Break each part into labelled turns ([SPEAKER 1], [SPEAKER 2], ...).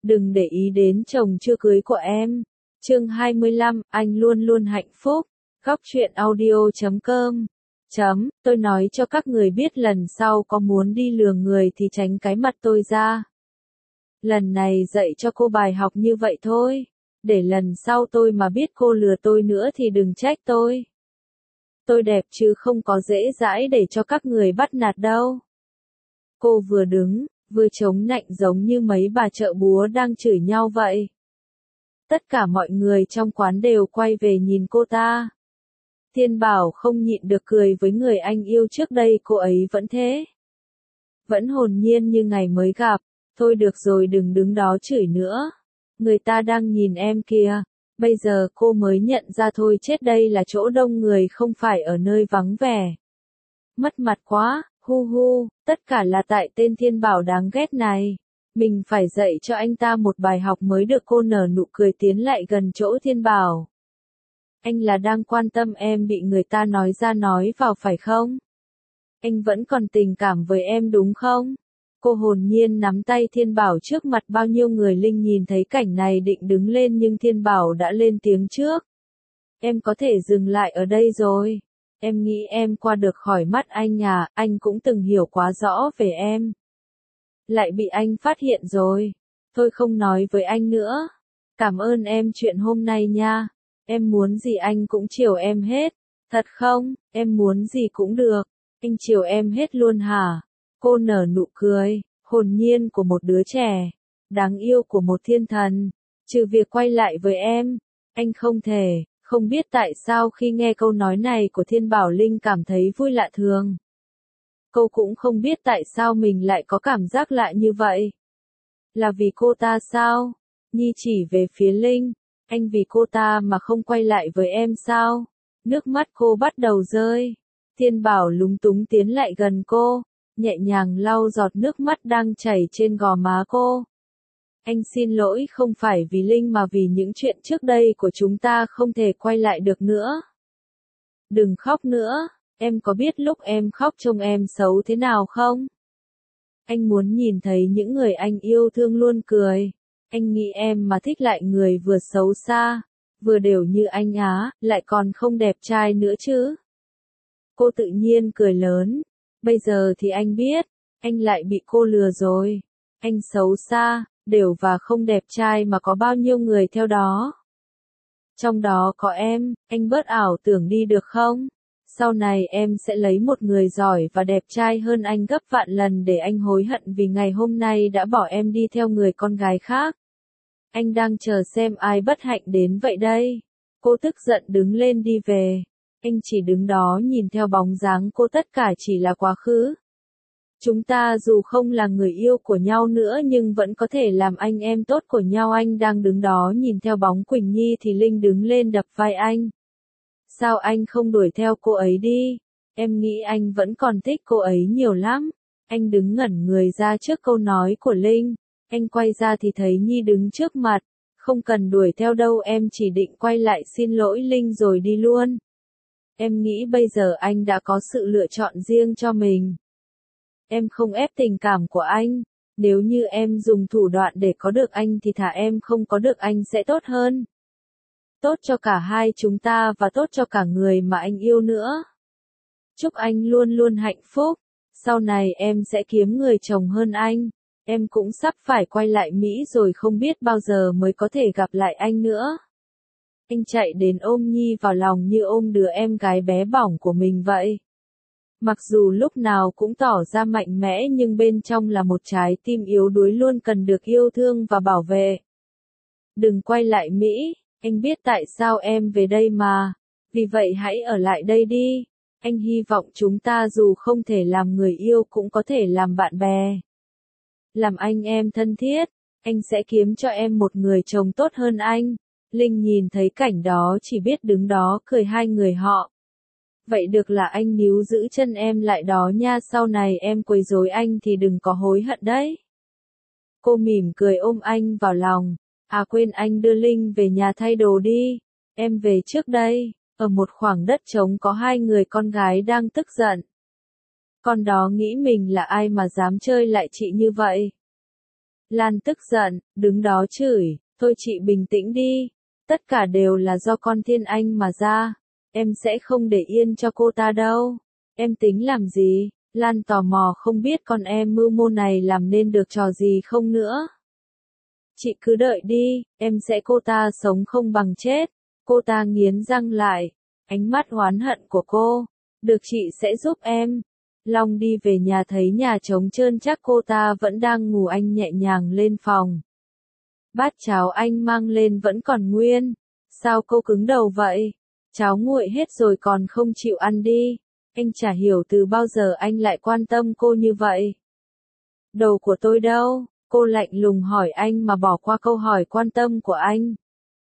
[SPEAKER 1] Đừng để ý đến chồng chưa cưới của em. Chương 25, anh luôn luôn hạnh phúc. Góc truyện audio.com. Tôi nói cho các người biết lần sau có muốn đi lừa người thì tránh cái mặt tôi ra. Lần này dạy cho cô bài học như vậy thôi. Để lần sau tôi mà biết cô lừa tôi nữa thì đừng trách tôi. Tôi đẹp chứ không có dễ dãi để cho các người bắt nạt đâu. Cô vừa đứng, vừa chống nạnh giống như mấy bà chợ búa đang chửi nhau vậy. Tất cả mọi người trong quán đều quay về nhìn cô ta. Thiên Bảo không nhịn được cười với người anh yêu trước đây, cô ấy vẫn thế. Vẫn hồn nhiên như ngày mới gặp. Thôi được rồi, đừng đứng đó chửi nữa. Người ta đang nhìn em kìa. Bây giờ cô mới nhận ra thôi, chết, đây là chỗ đông người không phải ở nơi vắng vẻ. Mất mặt quá, hu hu, tất cả là tại tên Thiên Bảo đáng ghét này. Mình phải dạy cho anh ta một bài học mới được. Cô nở nụ cười tiến lại gần chỗ Thiên Bảo. Anh là đang quan tâm em bị người ta nói ra nói vào phải không? Anh vẫn còn tình cảm với em đúng không? Cô hồn nhiên nắm tay Thiên Bảo trước mặt bao nhiêu người. Linh nhìn thấy cảnh này định đứng lên nhưng Thiên Bảo đã lên tiếng trước. Em có thể dừng lại ở đây rồi. Em nghĩ em qua được khỏi mắt anh à, anh cũng từng hiểu quá rõ về em. Lại bị anh phát hiện rồi. Thôi không nói với anh nữa. Cảm ơn em chuyện hôm nay nha. Em muốn gì anh cũng chiều em hết. Thật không, em muốn gì cũng được. Anh chiều em hết luôn hả? Cô nở nụ cười, hồn nhiên của một đứa trẻ. Đáng yêu của một thiên thần. Trừ việc quay lại với em, anh không thể. Không biết tại sao khi nghe câu nói này của Thiên Bảo, Linh cảm thấy vui lạ thường. Cô cũng không biết tại sao mình lại có cảm giác lạ như vậy. Là vì cô ta sao? Nhi chỉ về phía Linh. Anh vì cô ta mà không quay lại với em sao? Nước mắt cô bắt đầu rơi. Thiên Bảo lúng túng tiến lại gần cô, nhẹ nhàng lau giọt nước mắt đang chảy trên gò má cô. Anh xin lỗi, không phải vì Linh mà vì những chuyện trước đây của chúng ta không thể quay lại được nữa. Đừng khóc nữa, em có biết lúc em khóc trông em xấu thế nào không? Anh muốn nhìn thấy những người anh yêu thương luôn cười. Anh nghĩ em mà thích lại người vừa xấu xa, vừa đều như anh á, lại còn không đẹp trai nữa chứ. Cô tự nhiên cười lớn. Bây giờ thì anh biết, anh lại bị cô lừa rồi. Anh xấu xa, đều và không đẹp trai mà có bao nhiêu người theo đó. Trong đó có em, anh bớt ảo tưởng đi được không? Sau này em sẽ lấy một người giỏi và đẹp trai hơn anh gấp vạn lần để anh hối hận vì ngày hôm nay đã bỏ em đi theo người con gái khác. Anh đang chờ xem ai bất hạnh đến vậy đây. Cô tức giận đứng lên đi về. Anh chỉ đứng đó nhìn theo bóng dáng cô, tất cả chỉ là quá khứ. Chúng ta dù không là người yêu của nhau nữa nhưng vẫn có thể làm anh em tốt của nhau. Anh đang đứng đó nhìn theo bóng Quỳnh Nhi thì Linh đứng lên đập vai anh. Sao anh không đuổi theo cô ấy đi? Em nghĩ anh vẫn còn thích cô ấy nhiều lắm. Anh đứng ngẩn người ra trước câu nói của Linh. Anh quay ra thì thấy Nhi đứng trước mặt. Không cần đuổi theo đâu, em chỉ định quay lại xin lỗi Linh rồi đi luôn. Em nghĩ bây giờ anh đã có sự lựa chọn riêng cho mình. Em không ép tình cảm của anh. Nếu như em dùng thủ đoạn để có được anh thì thà em không có được anh sẽ tốt hơn. Tốt cho cả hai chúng ta và tốt cho cả người mà anh yêu nữa. Chúc anh luôn luôn hạnh phúc. Sau này em sẽ kiếm người chồng hơn anh. Em cũng sắp phải quay lại Mỹ rồi, không biết bao giờ mới có thể gặp lại anh nữa. Anh chạy đến ôm Nhi vào lòng như ôm đứa em gái bé bỏng của mình vậy. Mặc dù lúc nào cũng tỏ ra mạnh mẽ nhưng bên trong là một trái tim yếu đuối luôn cần được yêu thương và bảo vệ. Đừng quay lại Mỹ, anh biết tại sao em về đây mà. Vì vậy hãy ở lại đây đi. Anh hy vọng chúng ta dù không thể làm người yêu cũng có thể làm bạn bè. Làm anh em thân thiết, anh sẽ kiếm cho em một người chồng tốt hơn anh. Linh nhìn thấy cảnh đó chỉ biết đứng đó cười hai người họ. Vậy được, là anh níu giữ chân em lại đó nha, sau này em quấy rối anh thì đừng có hối hận đấy. Cô mỉm cười ôm anh vào lòng. À quên, anh đưa Linh về nhà thay đồ đi. Em về trước đây. Ở một khoảng đất trống có hai người con gái đang tức giận. Con đó nghĩ mình là ai mà dám chơi lại chị như vậy? Lan tức giận, đứng đó chửi, thôi chị bình tĩnh đi. Tất cả đều là do con Thiên Anh mà ra. Em sẽ không để yên cho cô ta đâu. Em tính làm gì? Lan tò mò không biết con em mưu mô này làm nên được trò gì không nữa. Chị cứ đợi đi, em sẽ cô ta sống không bằng chết. Cô ta nghiến răng lại, ánh mắt oán hận của cô. Được chị sẽ giúp em. Long đi về nhà thấy nhà trống trơn chắc cô ta vẫn đang ngủ, anh nhẹ nhàng lên phòng. Bát cháo anh mang lên vẫn còn nguyên. Sao cô cứng đầu vậy? Cháo nguội hết rồi còn không chịu ăn đi. Anh chả hiểu từ bao giờ anh lại quan tâm cô như vậy. Đồ của tôi đâu? Cô lạnh lùng hỏi anh mà bỏ qua câu hỏi quan tâm của anh.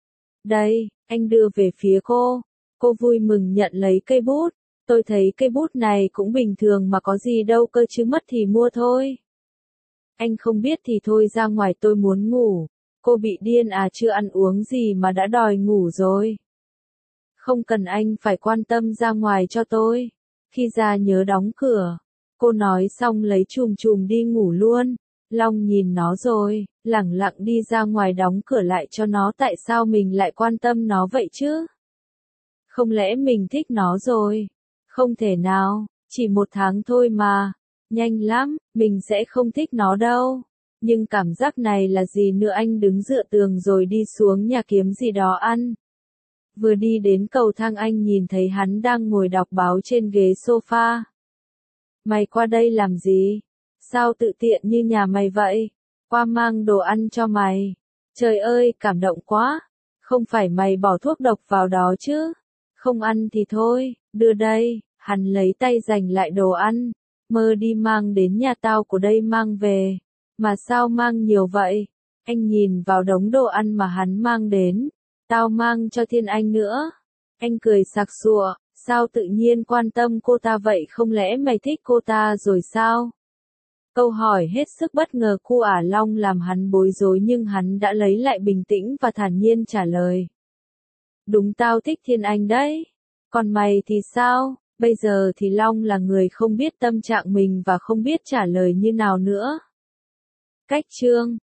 [SPEAKER 1] Đây, anh đưa về phía cô. Cô vui mừng nhận lấy cây bút. Tôi thấy cây bút này cũng bình thường mà có gì đâu cơ chứ, mất thì mua thôi. Anh không biết thì thôi, ra ngoài tôi muốn ngủ. Cô bị điên à, chưa ăn uống gì mà đã đòi ngủ rồi. Không cần anh phải quan tâm, ra ngoài cho tôi. Khi ra nhớ đóng cửa. Cô nói xong lấy chùm chùm đi ngủ luôn. Long nhìn nó rồi, lẳng lặng đi ra ngoài đóng cửa lại cho nó. Tại sao mình lại quan tâm nó vậy chứ? Không lẽ mình thích nó rồi? Không thể nào, chỉ 1 tháng thôi mà. Nhanh lắm, mình sẽ không thích nó đâu. Nhưng cảm giác này là gì nữa? Anh đứng dựa tường rồi đi xuống nhà kiếm gì đó ăn. Vừa đi đến cầu thang anh nhìn thấy hắn đang ngồi đọc báo trên ghế sofa. Mày qua đây làm gì? Sao tự tiện như nhà mày vậy? Qua mang đồ ăn cho mày. Trời ơi, cảm động quá. Không phải mày bỏ thuốc độc vào đó chứ? Không ăn thì thôi, đưa đây. Hắn lấy tay giành lại đồ ăn. Mơ đi, mang đến nhà tao của đây mang về. Mà sao mang nhiều vậy? Anh nhìn vào đống đồ ăn mà hắn mang đến. Tao mang cho Thiên Anh nữa. Anh cười sặc sụa, sao tự nhiên quan tâm cô ta vậy, không lẽ mày thích cô ta rồi sao? Câu hỏi hết sức bất ngờ của Ả Long làm hắn bối rối, nhưng hắn đã lấy lại bình tĩnh và thản nhiên trả lời. Đúng, tao thích Thiên Anh đấy. Còn mày thì sao? Bây giờ thì Long là người không biết tâm trạng mình và không biết trả lời như nào nữa. Cách chương